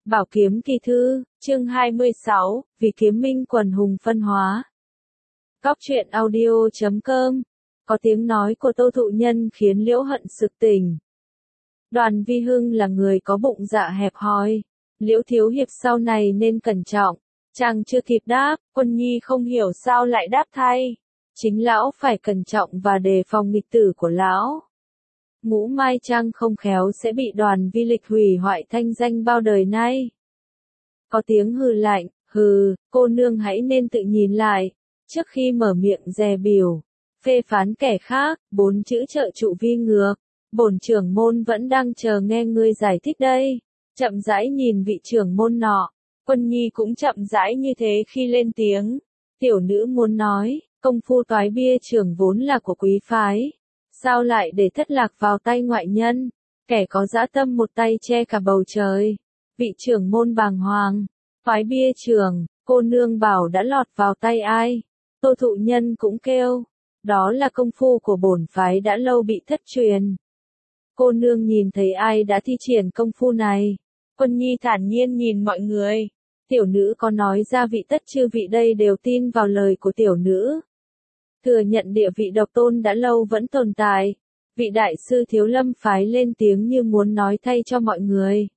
Bảo kiếm kỳ thư, chương 26, vì kiếm minh quần hùng phân hóa. Cóc truyện audio.com. Có tiếng nói của Tô Thụ Nhân khiến Liễu Hận sực tỉnh. Đoàn Vi Hưng là người có bụng dạ hẹp hòi. Liễu thiếu hiệp sau này nên cẩn trọng. Chàng chưa kịp đáp, Quân Nhi không hiểu sao lại đáp thay. Chính lão phải cẩn trọng và đề phòng nghịch tử của lão. Ngũ Mai Trang không khéo sẽ bị Đoàn Vi Lịch hủy hoại thanh danh bao đời nay. Có tiếng hừ lạnh, hừ, cô nương hãy nên tự nhìn lại, trước khi mở miệng dè bỉu, phê phán kẻ khác, 4 chữ trợ trụ vi ngược, bổn trưởng môn vẫn đang chờ nghe ngươi giải thích đây. Chậm rãi nhìn vị trưởng môn nọ, Quân Nhi cũng chậm rãi như thế khi lên tiếng. Tiểu nữ muốn nói, công phu toái bia trưởng vốn là của quý phái. Sao lại để thất lạc vào tay ngoại nhân, kẻ có dã tâm một tay che cả bầu trời. Vị trưởng môn bàng hoàng, toái bia trưởng, cô nương bảo đã lọt vào tay ai? Tô Thụ Nhân cũng kêu, đó là công phu của bổn phái đã lâu bị thất truyền. Cô nương nhìn thấy ai đã thi triển công phu này? Quân Nhi thản nhiên nhìn mọi người. Tiểu nữ có nói ra vị tất chư vị đây đều tin vào lời của tiểu nữ. Thừa nhận địa vị độc tôn đã lâu vẫn tồn tại. Vị đại sư Thiếu Lâm phái lên tiếng như muốn nói thay cho mọi người.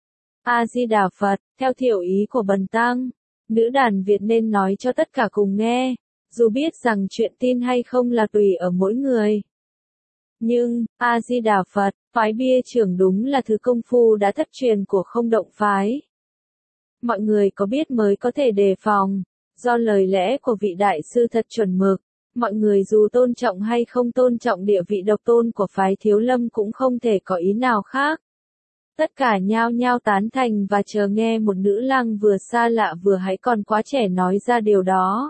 A-di-đà Phật, theo thiểu ý của Bần Tăng, nữ đàn Việt nên nói cho tất cả cùng nghe, dù biết rằng chuyện tin hay không là tùy ở mỗi người. Nhưng, A-di-đà Phật, phái bia trưởng đúng là thứ công phu đã thất truyền của Không Động phái. Mọi người có biết mới có thể đề phòng, do lời lẽ của vị đại sư thật chuẩn mực. Mọi người dù tôn trọng hay không tôn trọng địa vị độc tôn của phái Thiếu Lâm cũng không thể có ý nào khác. Tất cả nhao nhao tán thành và chờ nghe một nữ lang vừa xa lạ vừa hãy còn quá trẻ nói ra điều đó.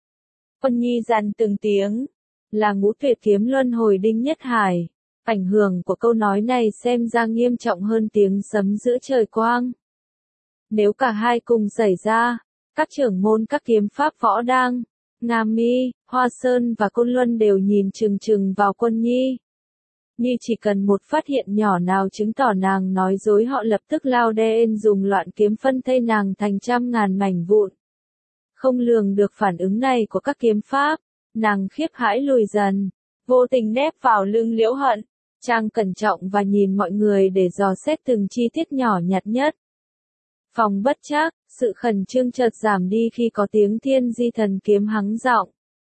Quân Nhi dằn từng tiếng, là Ngũ Tuyệt Kiếm Luân Hồi Đinh Nhất Hải. Ảnh hưởng của câu nói này xem ra nghiêm trọng hơn tiếng sấm giữa trời quang. Nếu cả hai cùng xảy ra, các trưởng môn các kiếm pháp võ đang, Nga Mi, Hoa Sơn và Côn Luân đều nhìn chừng chừng vào Quân Nhi. Như chỉ cần một phát hiện nhỏ nào chứng tỏ nàng nói dối họ lập tức lao đen dùng loạn kiếm phân thây nàng thành trăm ngàn mảnh vụn. Không lường được phản ứng này của các kiếm pháp, nàng khiếp hãi lùi dần, vô tình nép vào lưng Liễu Hận. Chàng cẩn trọng và nhìn mọi người để dò xét từng chi tiết nhỏ nhặt nhất. Phòng bất trắc, sự khẩn trương chợt giảm đi khi có tiếng Thiên Di Thần Kiếm hắng giọng.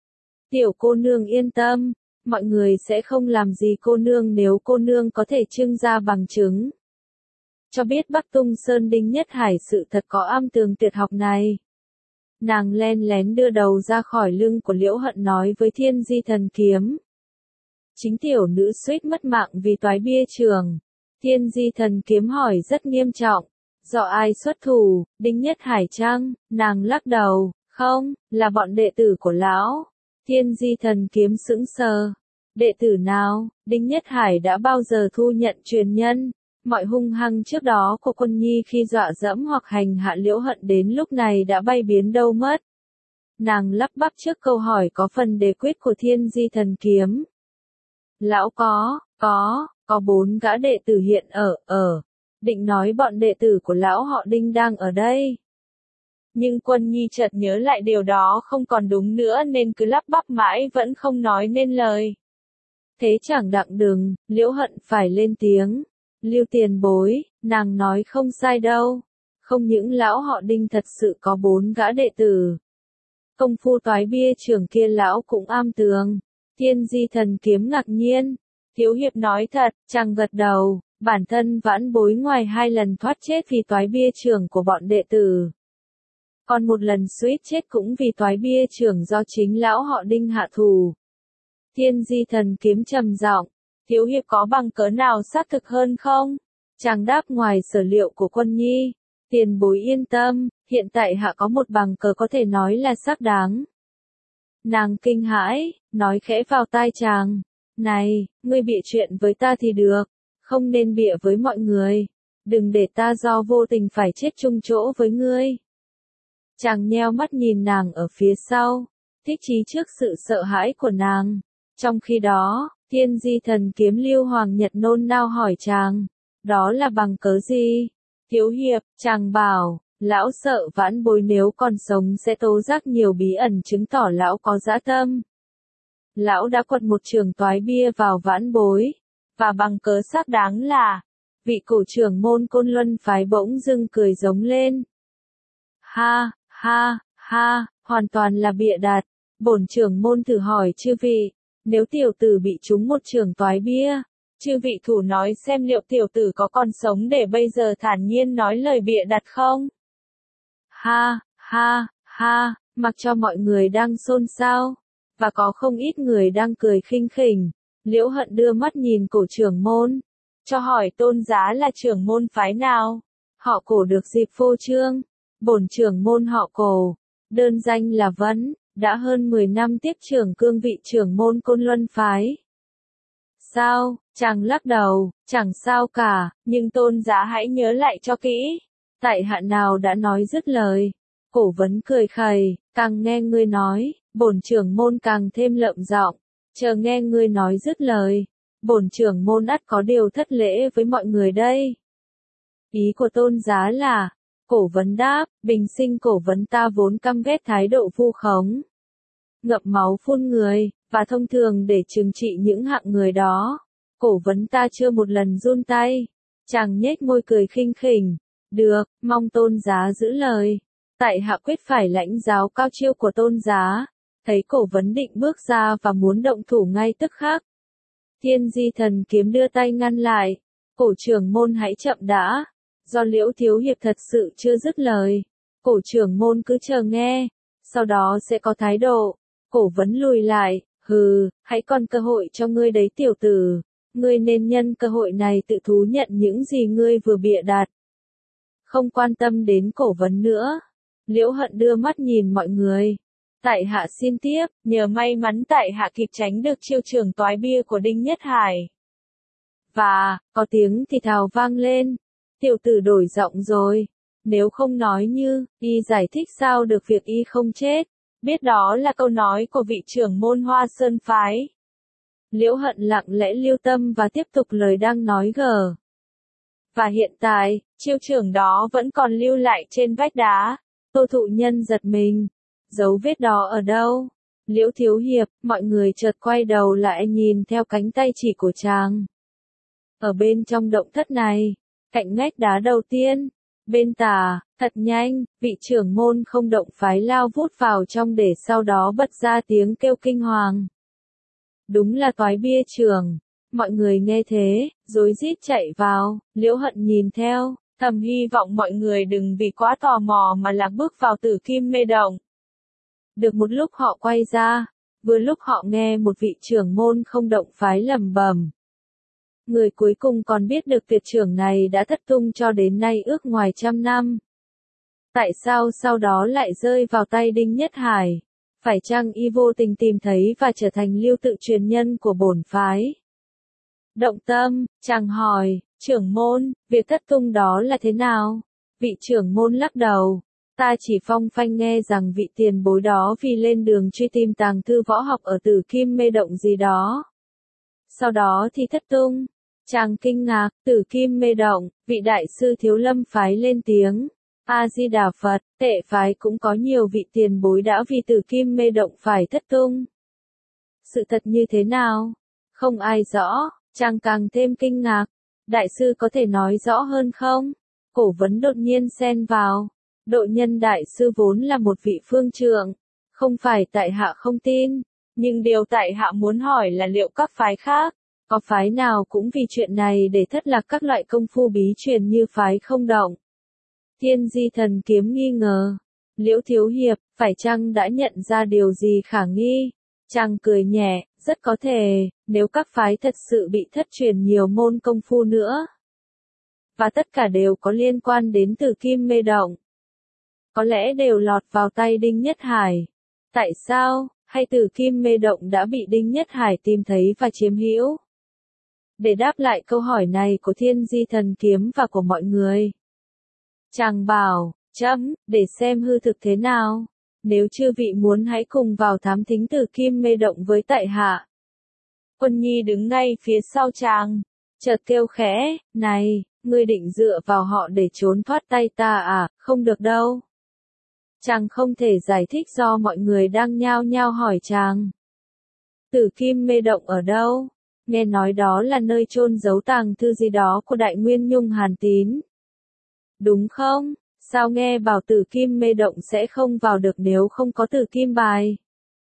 Tiểu cô nương yên tâm, mọi người sẽ không làm gì cô nương nếu cô nương có thể trưng ra bằng chứng. Cho biết Bắc Tung Sơn Đinh Nhất Hải sự thật có am tường tuyệt học này. Nàng len lén đưa đầu ra khỏi lưng của Liễu Hận nói với Thiên Di Thần Kiếm. Chính tiểu nữ suýt mất mạng vì toái bia trường. Thiên Di Thần Kiếm hỏi rất nghiêm trọng. Do ai xuất thủ, Đinh Nhất Hải chăng? Nàng lắc đầu, không, là bọn đệ tử của lão. Thiên Di Thần Kiếm sững sờ. Đệ tử nào? Đinh Nhất Hải đã bao giờ thu nhận truyền nhân? Mọi hung hăng trước đó của Quân Nhi khi dọa dẫm hoặc hành hạ Liễu Hận đến lúc này đã bay biến đâu mất. Nàng lắp bắp trước câu hỏi có phần đề quyết của Thiên Di Thần Kiếm. Lão có 4 gã đệ tử hiện ở. Định nói bọn đệ tử của lão họ Đinh đang ở đây. Nhưng Quân Nhi chợt nhớ lại điều đó không còn đúng nữa nên cứ lắp bắp mãi vẫn không nói nên lời. Thế chẳng đặng đừng, Liễu Hận phải lên tiếng. Lưu tiền bối, nàng nói không sai đâu. Không những lão họ Đinh thật sự có 4 gã đệ tử. Công phu toái bia trưởng kia lão cũng am tường. Thiên Di Thần Kiếm ngạc nhiên. Thiếu hiệp nói thật, chàng gật đầu. Bản thân vãn bối ngoài 2 lần thoát chết vì toái bia trưởng của bọn đệ tử. Còn một lần suýt chết cũng vì toái bia trưởng do chính lão họ Đinh hạ thủ. Thiên Di Thần Kiếm trầm giọng, thiếu hiệp có bằng cớ nào xác thực hơn không? Chàng đáp ngoài sở liệu của Quân Nhi. Tiền bối yên tâm, hiện tại hạ có một bằng cớ có thể nói là xác đáng. Nàng kinh hãi, nói khẽ vào tai chàng. Này, ngươi bịa chuyện với ta thì được. Không nên bịa với mọi người. Đừng để ta do vô tình phải chết chung chỗ với ngươi. Chàng nheo mắt nhìn nàng ở phía sau. Thích chí trước sự sợ hãi của nàng. Trong khi đó, Thiên Di Thần Kiếm Lưu Hoàng Nhật nôn nao hỏi chàng. Đó là bằng cớ gì? Thiếu hiệp, chàng bảo, lão sợ vãn bối nếu còn sống sẽ tố giác nhiều bí ẩn chứng tỏ lão có dã tâm. Lão đã quật một trường toái bia vào vãn bối, và bằng cớ xác đáng là, vị cổ trưởng môn Côn Luân phái bỗng dưng cười giống lên. Ha, ha, ha, hoàn toàn là bịa đặt. Bổn trưởng môn thử hỏi chư vị, nếu tiểu tử bị trúng một trường toái bia, chư vị thủ nói xem liệu tiểu tử có còn sống để bây giờ thản nhiên nói lời bịa đặt không? Ha, ha, ha, mặc cho mọi người đang xôn xao, và có không ít người đang cười khinh khỉnh, Liễu Hận đưa mắt nhìn cổ trưởng môn, cho hỏi tôn giá là trưởng môn phái nào? Họ Cổ được dịp phô trương, bổn trưởng môn họ Cổ, đơn danh là Vấn, đã hơn 10 năm tiếp trưởng cương vị trưởng môn Côn Luân phái. Sao, chàng lắc đầu, chẳng sao cả, nhưng tôn giá hãy nhớ lại cho kỹ. Tại hạ nào đã nói dứt lời. Cổ Vấn cười khẩy, càng nghe ngươi nói, bổn trưởng môn càng thêm lợm giọng, chờ nghe ngươi nói dứt lời. Bổn trưởng môn ắt có điều thất lễ với mọi người đây. Ý của tôn giá là, Cổ Vấn đáp, bình sinh Cổ Vấn ta vốn căm ghét thái độ vu khống, ngậm máu phun người, và thông thường để trừng trị những hạng người đó. Cổ Vấn ta chưa một lần run tay. Chàng nhếch môi cười khinh khỉnh. Được, mong tôn giá giữ lời. Tại hạ quyết phải lãnh giáo cao chiêu của tôn giá. Thấy Cổ Vấn định bước ra và muốn động thủ ngay tức khắc. Thiên Di Thần Kiếm đưa tay ngăn lại. Cổ trưởng môn hãy chậm đã. Do Liễu thiếu hiệp thật sự chưa dứt lời. Cổ trưởng môn cứ chờ nghe. Sau đó sẽ có thái độ. Cổ Vấn lùi lại. Hừ, hãy còn cơ hội cho ngươi đấy tiểu tử. Ngươi nên nhân cơ hội này tự thú nhận những gì ngươi vừa bịa đặt. Không quan tâm đến Cổ Vấn nữa. Liễu Hận đưa mắt nhìn mọi người. Tại hạ xin tiếp, nhờ may mắn tại hạ kịp tránh được chiêu trường toái bia của Đinh Nhất Hải. Và, có tiếng thì thào vang lên. Tiểu tử đổi giọng rồi. Nếu không nói như, y giải thích sao được việc y không chết. Biết đó là câu nói của vị trưởng môn Hoa Sơn phái. Liễu Hận lặng lẽ lưu tâm và tiếp tục lời đang nói gờ. Và hiện tại, chiêu trưởng đó vẫn còn lưu lại trên vách đá. Tô Thụ Nhân giật mình. Dấu vết đó ở đâu? Liễu thiếu hiệp, mọi người chợt quay đầu lại nhìn theo cánh tay chỉ của chàng. Ở bên trong động thất này, cạnh ngách đá đầu tiên, bên tả, thật nhanh, vị trưởng môn không động phái lao vút vào trong để sau đó bật ra tiếng kêu kinh hoàng. Đúng là toái bia trường. Mọi người nghe thế, rối rít chạy vào, Liễu Hận nhìn theo, thầm hy vọng mọi người đừng vì quá tò mò mà lạc bước vào Tử Kim Mê Động. Được một lúc họ quay ra, vừa lúc họ nghe một vị trưởng môn không động phái lẩm bẩm. Người cuối cùng còn biết được tuyệt trưởng này đã thất tung cho đến nay ước ngoài 100 năm. Tại sao sau đó lại rơi vào tay Đinh Nhất Hải? Phải chăng y vô tình tìm thấy và trở thành lưu tự truyền nhân của bổn phái? Động tâm, chàng hỏi, trưởng môn, việc thất tung đó là thế nào? Vị trưởng môn lắc đầu. Ta chỉ phong phanh nghe rằng vị tiền bối đó vì lên đường truy tìm tàng thư võ học ở Tử Kim Mê Động gì đó. Sau đó thì thất tung. Chàng kinh ngạc, Tử Kim Mê Động, vị đại sư Thiếu Lâm phái lên tiếng. A-di-đà Phật, Tệ phái cũng có nhiều vị tiền bối đã vì Tử Kim Mê Động phải thất tung. Sự thật như thế nào? Không ai rõ, chàng càng thêm kinh ngạc. Đại sư có thể nói rõ hơn không? Cổ Vấn đột nhiên xen vào. Độ Nhân đại sư vốn là một vị phương trượng. Không phải tại hạ không tin. Nhưng điều tại hạ muốn hỏi là liệu các phái khác, có phái nào cũng vì chuyện này để thất lạc các loại công phu bí truyền như phái không động? Thiên Di Thần Kiếm nghi ngờ. Liễu thiếu hiệp, phải chăng đã nhận ra điều gì khả nghi? Chàng cười nhẹ, rất có thể, nếu các phái thật sự bị thất truyền nhiều môn công phu nữa. Và tất cả đều có liên quan đến Tử Kim Mê Động. Có lẽ đều lọt vào tay Đinh Nhất Hải. Tại sao, hay Tử Kim Mê Động đã bị Đinh Nhất Hải tìm thấy và chiếm hữu? Để đáp lại câu hỏi này của Thiên Di Thần Kiếm và của mọi người, chàng bảo, để xem hư thực thế nào. Nếu chư vị muốn hãy cùng vào thám thính Tử Kim Mê Động với tại hạ. Quân Nhi đứng ngay phía sau chàng, chợt kêu khẽ, này, Ngươi định dựa vào họ để trốn thoát tay ta à, không được đâu. Chàng không thể giải thích do mọi người đang nhao nhao hỏi chàng. Tử Kim Mê Động ở đâu? Nghe nói đó là nơi chôn giấu tàng thư gì đó của Đại Nguyên Nhung Hàn Tín. Đúng không? Sao nghe bảo Tử Kim Mê Động sẽ không vào được nếu không có Tử Kim Bài?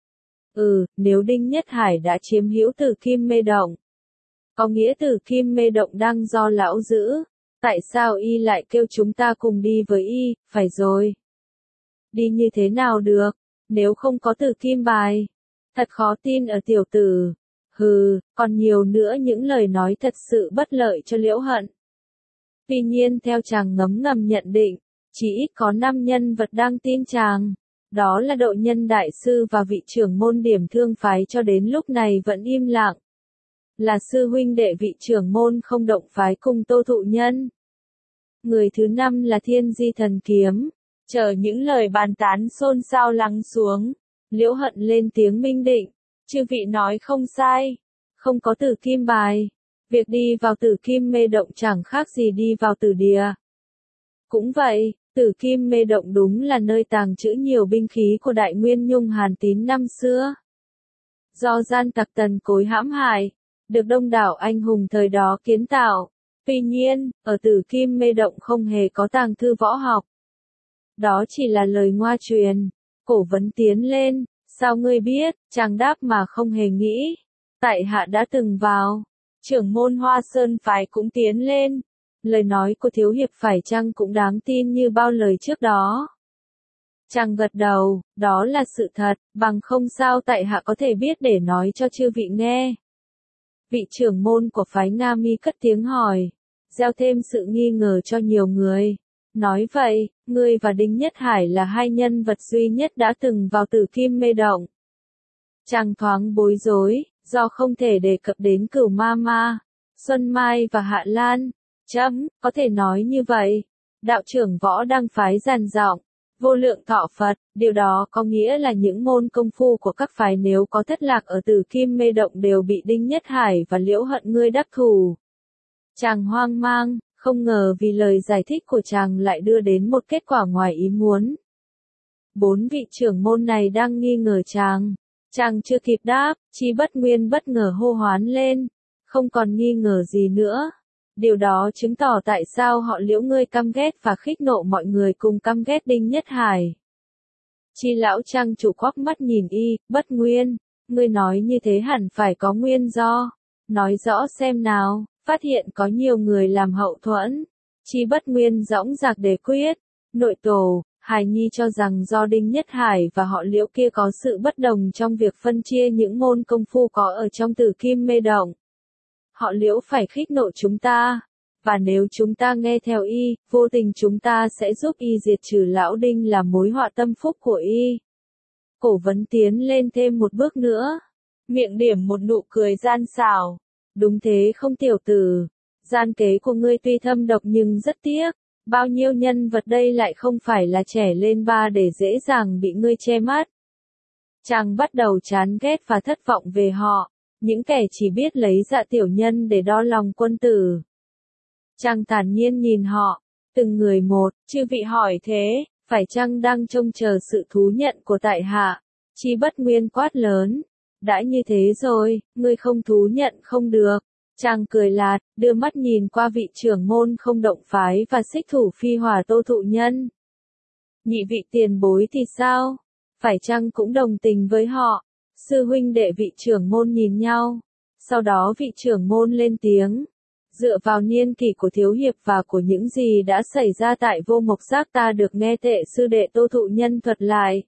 Nếu Đinh Nhất Hải đã chiếm hữu Tử Kim Mê Động, có nghĩa Tử Kim Mê Động đang do lão giữ. Tại sao y lại kêu chúng ta cùng đi với y? Phải rồi. Đi như thế nào được, nếu không có Tử Kim Bài? Thật khó tin ở tiểu tử. Còn nhiều nữa những lời nói thật sự bất lợi cho Liễu Hận. Tuy nhiên theo chàng ngấm ngầm nhận định, chỉ ít có 5 nhân vật đang tin chàng. Đó là Độ Nhân Đại Sư và vị trưởng môn Điểm Thương Phái cho đến lúc này vẫn im lặng. Là sư huynh đệ vị trưởng môn Không Động Phái cùng Tô Thụ Nhân. Người thứ 5 là Thiên Di Thần Kiếm. Chờ những lời bàn tán xôn xao lắng xuống, Liễu Hận lên tiếng minh định. Chư vị nói không sai. Không có Tử Kim Bài. Việc đi vào Tử Kim Mê Động chẳng khác gì đi vào tử địa. Cũng vậy, Tử Kim Mê Động đúng là nơi tàng trữ nhiều binh khí của Đại Nguyên Nhung Hàn Tín năm xưa. Do gian tặc Tần Cối hãm hại, được đông đảo anh hùng thời đó kiến tạo. Tuy nhiên, ở Tử Kim Mê Động không hề có tàng thư võ học. Đó chỉ là lời ngoa truyền. Cổ Vấn tiến lên, sao ngươi biết? Chàng đáp mà không hề nghĩ. Tại hạ đã từng vào. Trưởng môn Hoa Sơn Phái cũng tiến lên. Lời nói của thiếu hiệp phải chăng cũng đáng tin như bao lời trước đó? Chàng gật đầu, đó là sự thật, bằng không sao tại hạ có thể biết để nói cho chư vị nghe. Vị trưởng môn của phái Nga Mi cất tiếng hỏi, gieo thêm sự nghi ngờ cho nhiều người. Nói vậy, ngươi và Đinh Nhất Hải là hai nhân vật duy nhất đã từng vào Tử Kim Mê Động. Chàng thoáng bối rối, do không thể đề cập đến Cửu Ma Ma, Xuân Mai và Hạ Lan. Có thể nói như vậy. Đạo trưởng Võ Đăng Phái dàn giọng, Vô Lượng Thọ Phật, điều đó có nghĩa là những môn công phu của các phái nếu có thất lạc ở Tử Kim Mê Động đều bị Đinh Nhất Hải và Liễu Hận ngươi đắc thủ. Chàng hoang mang, không ngờ vì lời giải thích của chàng lại đưa đến một kết quả ngoài ý muốn. 4 vị trưởng môn này đang nghi ngờ chàng. Chàng chưa kịp đáp, Chi Bất Nguyên bất ngờ hô hoán lên. Không còn nghi ngờ gì nữa. Điều đó chứng tỏ tại sao họ Liễu ngươi căm ghét và khích nộ mọi người cùng căm ghét Đinh Nhất Hải. Chi lão trang chủ quắc mắt nhìn y, Bất Nguyên, ngươi nói như thế hẳn phải có nguyên do. Nói rõ xem nào, phát hiện có nhiều người làm hậu thuẫn. Chi Bất Nguyên dõng dạc đề quyết. Nội tổ, Hải Nhi cho rằng do Đinh Nhất Hải và họ Liễu kia có sự bất đồng trong việc phân chia những môn công phu có ở trong Tử Kim Mê Động. Họ Liễu phải khích nộ chúng ta. Và nếu chúng ta nghe theo y, vô tình chúng ta sẽ giúp y diệt trừ lão Đinh là mối họa tâm phúc của y. Cổ Vấn tiến lên thêm một bước nữa. Miệng điểm một nụ cười gian xảo. Đúng thế không tiểu tử. Gian kế của ngươi tuy thâm độc nhưng rất tiếc. Bao nhiêu nhân vật đây lại không phải là trẻ lên ba để dễ dàng bị ngươi che mắt. Chàng bắt đầu chán ghét và thất vọng về họ. Những kẻ chỉ biết lấy dạ tiểu nhân để đo lòng quân tử. Chàng thản nhiên nhìn họ, từng người một, chư vị hỏi thế, phải chăng đang trông chờ sự thú nhận của tại hạ? Chi Bất Nguyên quát lớn, đã như thế rồi, ngươi không thú nhận không được. Chàng cười lạt, đưa mắt nhìn qua vị trưởng môn Không Động Phái và xích thủ phi hỏa Tô Thụ Nhân. Nhị vị tiền bối thì sao? Phải chăng cũng đồng tình với họ? Sư huynh đệ vị trưởng môn nhìn nhau. Sau đó vị trưởng môn lên tiếng. Dựa vào niên kỷ của thiếu hiệp và của những gì đã xảy ra tại Vô Mộc Giác ta được nghe tệ sư đệ Tô Thụ Nhân thuật lại.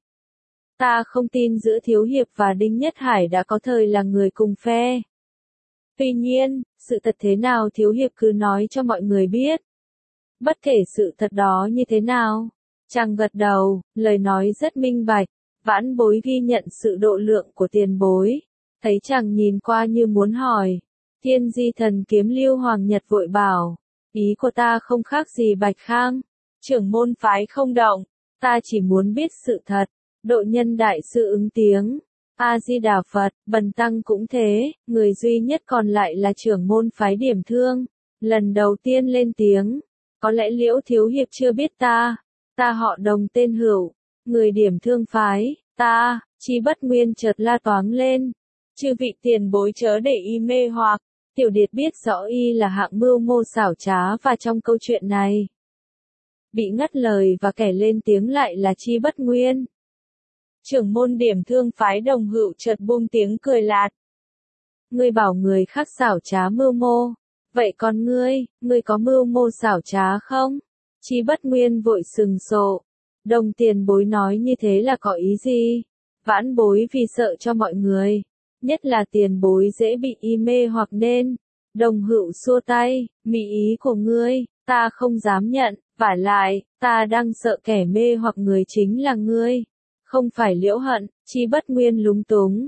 Ta không tin giữa thiếu hiệp và Đinh Nhất Hải đã có thời là người cùng phe. Tuy nhiên, sự thật thế nào thiếu hiệp cứ nói cho mọi người biết. Bất kể sự thật đó như thế nào. Chàng gật đầu, lời nói rất minh bạch. Vãn bối ghi nhận sự độ lượng của tiền bối. Thấy chàng nhìn qua như muốn hỏi. Thiên Di Thần Kiếm Lưu Hoàng Nhật vội bảo. Ý của ta không khác gì Bạch Khang. Trưởng môn phái Không Động. Ta chỉ muốn biết sự thật. Độ Nhân Đại Sư ứng tiếng. A-di-đà Phật, Bần Tăng cũng thế. Người duy nhất còn lại là trưởng môn phái Điểm Thương. lần đầu tiên lên tiếng. Có lẽ Liễu thiếu hiệp chưa biết ta. Ta họ Đồng tên Hữu, người Điểm Thương phái. Ta, Chi Bất Nguyên chợt la toáng lên. Chư vị tiền bối chớ để y mê hoặc. Tiểu Điệt biết rõ y là hạng mưu mô xảo trá và trong câu chuyện này. Bị ngắt lời và kẻ lên tiếng lại là Chi Bất Nguyên. Trưởng môn Điểm Thương phái Đồng Hữu chợt buông tiếng cười lạt. Ngươi bảo người khác xảo trá mưu mô. Vậy còn ngươi có mưu mô xảo trá không? Chi Bất Nguyên vội sừng sộ. Đồng tiền bối nói như thế là có ý gì? Vãn bối vì sợ cho mọi người. Nhất là tiền bối dễ bị y mê hoặc nên. Đồng Hữu xua tay, mỹ ý của ngươi, ta không dám nhận, vả lại, ta đang sợ kẻ mê hoặc người chính là ngươi. Không phải Liễu Hận. Chi Bất Nguyên lúng túng.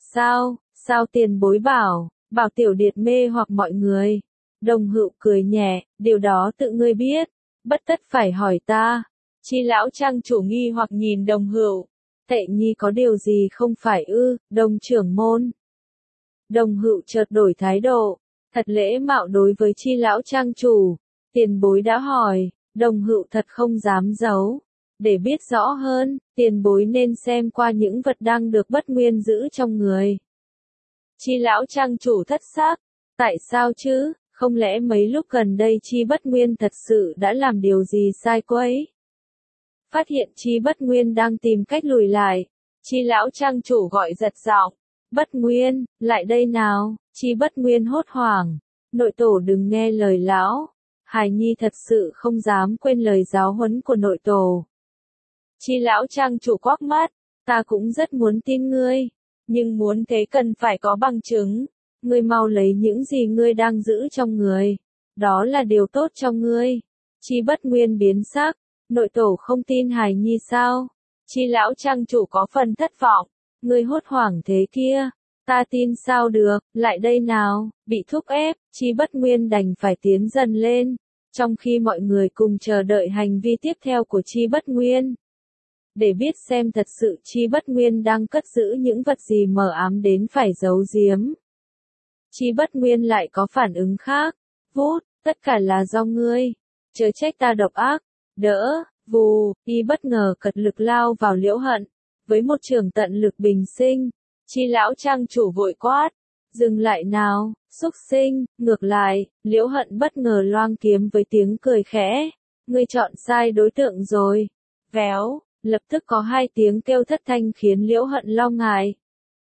Sao tiền bối bảo Tiểu Điệt mê hoặc mọi người. Đồng Hữu cười nhẹ, điều đó tự ngươi biết, bất tất phải hỏi ta. Chi lão trang chủ nghi hoặc nhìn Đồng Hữu. Tệ nhi có điều gì không phải ư, Đồng trưởng môn. Đồng Hữu chợt đổi thái độ, thật lễ mạo đối với Chi lão trang chủ. Tiền bối đã hỏi, Đồng Hữu thật không dám giấu. Để biết rõ hơn, tiền bối nên xem qua những vật đang được Bất Nguyên giữ trong người. Chi lão trang chủ thất xác. Tại sao chứ, không lẽ mấy lúc gần đây Chi Bất Nguyên thật sự đã làm điều gì sai quấy? Phát hiện Chi Bất Nguyên đang tìm cách lùi lại. Chi lão trang chủ gọi giật giọng. Bất Nguyên, lại đây nào. Chi Bất Nguyên hốt hoảng. Nội tổ đừng nghe lời lão. Hài nhi thật sự không dám quên lời giáo huấn của nội tổ. Chi lão trang chủ quắc mắt. Ta cũng rất muốn tin ngươi. Nhưng muốn thế cần phải có bằng chứng. Ngươi mau lấy những gì ngươi đang giữ trong người. Đó là điều tốt cho ngươi. Chi Bất Nguyên biến sắc. Nội tổ không tin hài nhi sao? Chi lão trang chủ có phần thất vọng. Ngươi hốt hoảng thế kia. Ta tin sao được, lại đây nào. Bị thúc ép, Chi Bất Nguyên đành phải tiến dần lên. Trong khi mọi người cùng chờ đợi hành vi tiếp theo của Chi Bất Nguyên. Để biết xem thật sự Chi Bất Nguyên đang cất giữ những vật gì mờ ám đến phải giấu giếm. Chi Bất Nguyên lại có phản ứng khác. Vút, tất cả là do ngươi. Chớ trách ta độc ác. Đỡ, vù, y bất ngờ cật lực lao vào Liễu Hận. Với một trường tận lực bình sinh. Chi lão trang chủ vội quát. Dừng lại nào, xúc sinh, ngược lại, Liễu Hận bất ngờ loang kiếm với tiếng cười khẽ. Ngươi chọn sai đối tượng rồi. Véo. Lập tức có hai tiếng kêu thất thanh khiến Liễu Hận lo ngại.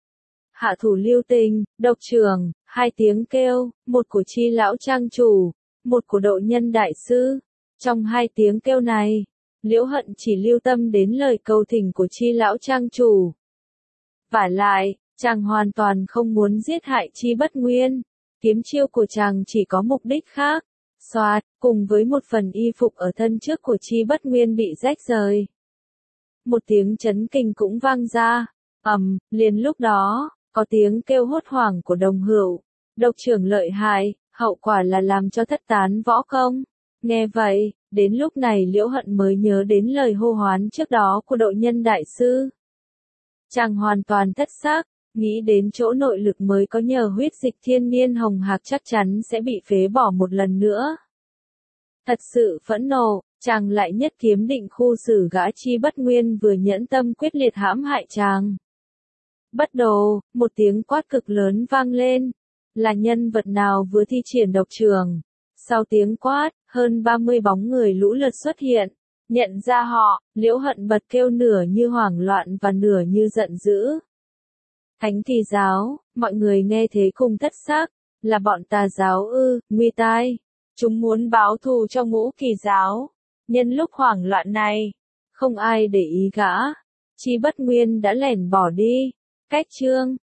Hạ thủ lưu tình, độc trưởng, hai tiếng kêu, một của Chi lão trang chủ, một của Độ Nhân đại sư. Trong hai tiếng kêu này, Liễu Hận chỉ lưu tâm đến lời cầu thỉnh của Chi lão trang chủ. Vả lại, chàng hoàn toàn không muốn giết hại Chi Bất Nguyên. Kiếm chiêu của chàng chỉ có mục đích khác. Xoạt, cùng với một phần y phục ở thân trước của Chi Bất Nguyên bị rách rời. Một tiếng chấn kinh cũng vang ra. Liền lúc đó, có tiếng kêu hốt hoảng của Đồng Hữu. Độc trưởng lợi hại, hậu quả là làm cho thất tán võ công. Nghe vậy, đến lúc này Liễu Hận mới nhớ đến lời hô hoán trước đó của Độ Nhân đại sư. Chàng hoàn toàn thất xác, nghĩ đến chỗ nội lực mới có nhờ huyết dịch thiên niên hồng hạc chắc chắn sẽ bị phế bỏ một lần nữa. Thật sự phẫn nộ, chàng lại nhất kiếm định khu xử gã Chi Bất Nguyên vừa nhẫn tâm quyết liệt hãm hại chàng. Bất đồ, một tiếng quát cực lớn vang lên. Là nhân vật nào vừa thi triển độc trường? Sau tiếng quát, hơn 30 bóng người lũ lượt xuất hiện. Nhận ra họ, Liễu Hận bật kêu nửa như hoảng loạn và nửa như giận dữ. Thánh Kỳ giáo, mọi người nghe thế cùng thất xác. Là bọn tà giáo ư, nguy tai. Chúng muốn báo thù cho Ngũ Kỳ giáo. Nhân lúc hoảng loạn này, không ai để ý gã. Chi Bất Nguyên đã lẻn bỏ đi. Cách chương